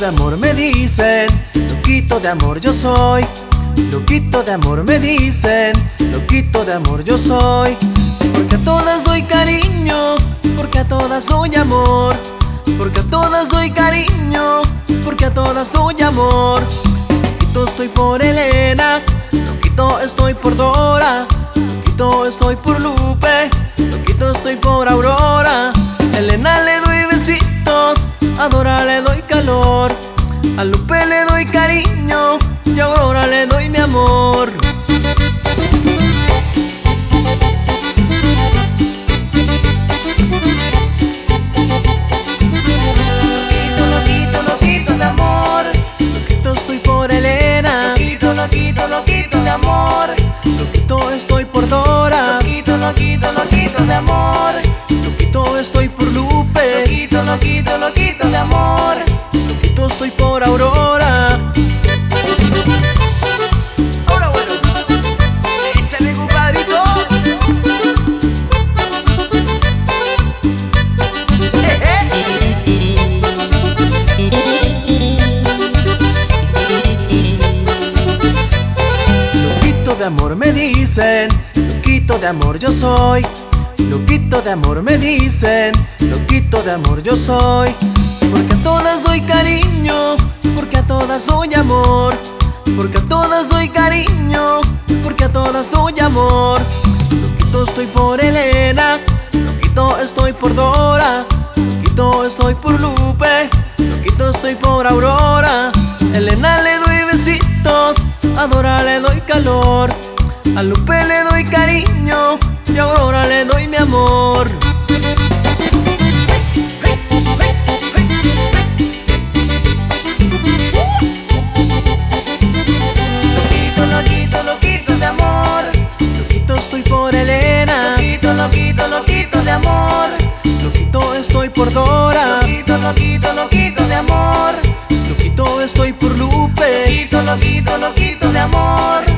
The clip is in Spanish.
de amor me dicen, loquito de amor yo soy. Loquito de amor me dicen, loquito de amor yo soy. Porque a todas doy cariño, porque a todas doy amor. Porque a todas doy cariño, porque a todas doy amor. Loquito estoy por Elena, loquito estoy por Dora, loquito estoy por Lupe, loquito estoy por Aurora. A Elena le doy besitos, a Dora le doy calor, a Lupe le doy cariño y a Aurora le doy mi amor. Loquito, loquito, loquito de amor. Loquito estoy por Elena, Loquito, loquito, loquito de amor. loquito estoy por Dora, Loquito, loquito, loquito de amor. loquito estoy por Lupe, Loquito, loquito, loquito de amor. loquito estoy por Aurora. Ahora bueno, échale compadrito. Loquito de amor me dicen, loquito de amor yo soy. Loquito de amor me dicen, loquito de amor yo soy. Porque a todas doy cariño, porque a todas doy amor. Porque a todas doy cariño, porque a todas doy amor. Loquito estoy por Elena, loquito estoy por Dora, loquito estoy por Lupe, loquito estoy por Aurora. A Elena le doy besitos, a Dora le doy calor, a Lupe le doy cariño y a Aurora le doy mi amor. Loquito, loquito, loquito de amor. Loquito estoy por Elena, Loquito, loquito, loquito de amor. loquito estoy por Dora, Loquito, loquito, loquito de amor. loquito estoy por Lupe, Loquito, loquito, loquito de amor.